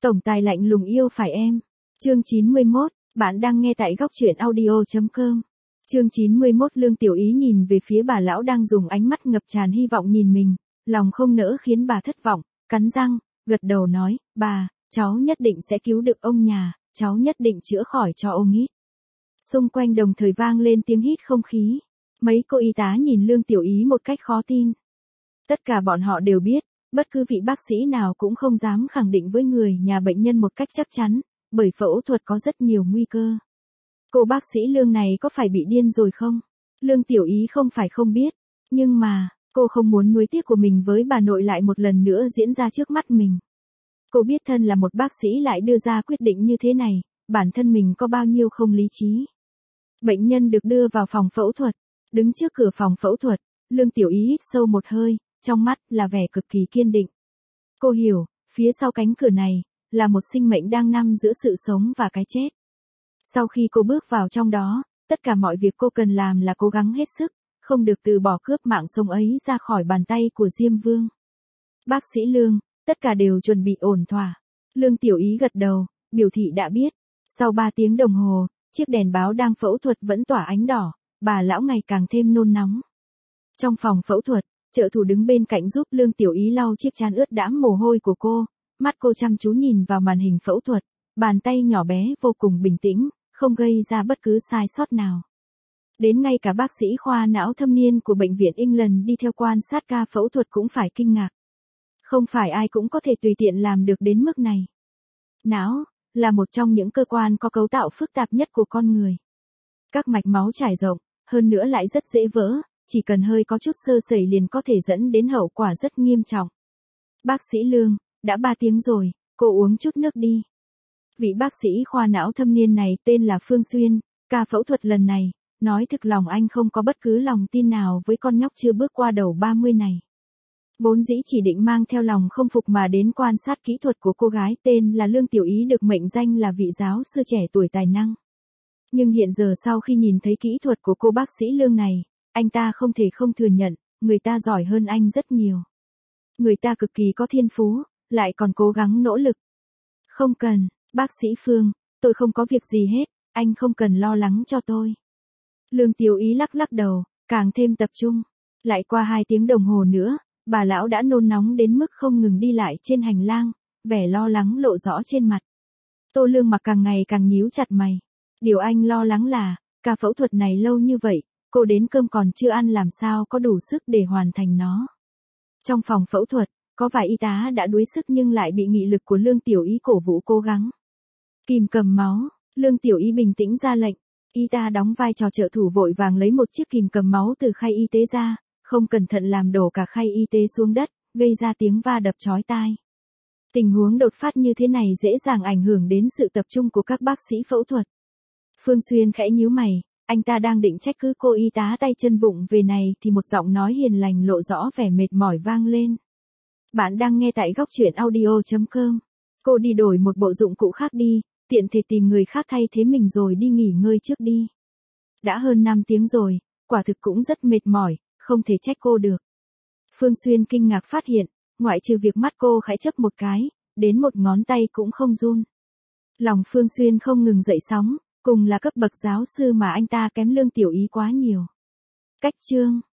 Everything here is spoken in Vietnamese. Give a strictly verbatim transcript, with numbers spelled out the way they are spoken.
Tổng tài lạnh lùng yêu phải em. Chương chín mươi mốt, bạn đang nghe tại góc truyện audio.com. Chương chín mươi mốt Lương Tiểu Ý nhìn về phía bà lão đang dùng ánh mắt ngập tràn hy vọng nhìn mình, lòng không nỡ khiến bà thất vọng, cắn răng, gật đầu nói, bà, cháu nhất định sẽ cứu được ông nhà, cháu nhất định chữa khỏi cho ông ít. Xung quanh đồng thời vang lên tiếng hít không khí. Mấy cô y tá nhìn Lương Tiểu Ý một cách khó tin. Tất cả bọn họ đều biết, bất cứ vị bác sĩ nào cũng không dám khẳng định với người nhà bệnh nhân một cách chắc chắn, bởi phẫu thuật có rất nhiều nguy cơ. Cô bác sĩ Lương này có phải bị điên rồi không? Lương Tiểu Ý không phải không biết, nhưng mà, cô không muốn nuối tiếc của mình với bà nội lại một lần nữa diễn ra trước mắt mình. Cô biết thân là một bác sĩ lại đưa ra quyết định như thế này, bản thân mình có bao nhiêu không lý trí. Bệnh nhân được đưa vào phòng phẫu thuật, đứng trước cửa phòng phẫu thuật, Lương Tiểu Ý hít sâu một hơi, trong mắt là vẻ cực kỳ kiên định. Cô hiểu, phía sau cánh cửa này, là một sinh mệnh đang nằm giữa sự sống và cái chết. Sau khi cô bước vào trong đó, tất cả mọi việc cô cần làm là cố gắng hết sức, không được từ bỏ cướp mạng sống ấy ra khỏi bàn tay của Diêm Vương. Bác sĩ Lương, tất cả đều chuẩn bị ổn thỏa. Lương Tiểu Ý gật đầu, biểu thị đã biết. Sau ba tiếng đồng hồ, chiếc đèn báo đang phẫu thuật vẫn tỏa ánh đỏ, bà lão ngày càng thêm nôn nóng. Trong phòng phẫu thuật, trợ thủ đứng bên cạnh giúp Lương Tiểu Ý lau chiếc trán ướt đẫm mồ hôi của cô, mắt cô chăm chú nhìn vào màn hình phẫu thuật, bàn tay nhỏ bé vô cùng bình tĩnh, không gây ra bất cứ sai sót nào. Đến ngay cả bác sĩ khoa não thâm niên của bệnh viện England đi theo quan sát ca phẫu thuật cũng phải kinh ngạc. Không phải ai cũng có thể tùy tiện làm được đến mức này. Não là một trong những cơ quan có cấu tạo phức tạp nhất của con người. Các mạch máu trải rộng, hơn nữa lại rất dễ vỡ, chỉ cần hơi có chút sơ sẩy liền có thể dẫn đến hậu quả rất nghiêm trọng. Bác sĩ Lương, đã ba tiếng rồi, cô uống chút nước đi. Vị bác sĩ khoa não thâm niên này tên là Phương Xuyên, ca phẫu thuật lần này, nói thực lòng anh không có bất cứ lòng tin nào với con nhóc chưa bước qua đầu ba mươi này. Vốn dĩ chỉ định mang theo lòng không phục mà đến quan sát kỹ thuật của cô gái tên là Lương Tiểu Ý được mệnh danh là vị giáo sư trẻ tuổi tài năng. Nhưng hiện giờ sau khi nhìn thấy kỹ thuật của cô bác sĩ Lương này, anh ta không thể không thừa nhận, người ta giỏi hơn anh rất nhiều. Người ta cực kỳ có thiên phú, lại còn cố gắng nỗ lực. Không cần, bác sĩ Phương, tôi không có việc gì hết, anh không cần lo lắng cho tôi. Lương Tiểu Ý lắc lắc đầu, càng thêm tập trung. Lại qua hai tiếng đồng hồ nữa, bà lão đã nôn nóng đến mức không ngừng đi lại trên hành lang, vẻ lo lắng lộ rõ trên mặt. Tô Lương Mặc càng ngày càng nhíu chặt mày. Điều anh lo lắng là, ca phẫu thuật này lâu như vậy, cô đến cơm còn chưa ăn làm sao có đủ sức để hoàn thành nó. Trong phòng phẫu thuật, có vài y tá đã đuối sức nhưng lại bị nghị lực của Lương Tiểu Ý cổ vũ cố gắng. Kìm cầm máu, Lương Tiểu Ý bình tĩnh ra lệnh. Y tá đóng vai trò trợ thủ vội vàng lấy một chiếc kìm cầm máu từ khay y tế ra, không cẩn thận làm đổ cả khay y tế xuống đất, gây ra tiếng va đập chói tai. Tình huống đột phát như thế này dễ dàng ảnh hưởng đến sự tập trung của các bác sĩ phẫu thuật. Phương Xuyên khẽ nhíu mày, anh ta đang định trách cứ cô y tá tay chân vụng về này thì một giọng nói hiền lành lộ rõ vẻ mệt mỏi vang lên. Bạn đang nghe tại góc truyện audio.com. Cô đi đổi một bộ dụng cụ khác đi, tiện thể tìm người khác thay thế mình rồi đi nghỉ ngơi trước đi. Đã hơn năm tiếng rồi, quả thực cũng rất mệt mỏi, không thể trách cô được. Phương Xuyên kinh ngạc phát hiện, ngoại trừ việc mắt cô khẽ chớp một cái, đến một ngón tay cũng không run. Lòng Phương Xuyên không ngừng dậy sóng, cùng là cấp bậc giáo sư mà anh ta kém Lương Tiểu Ý quá nhiều. Cách chương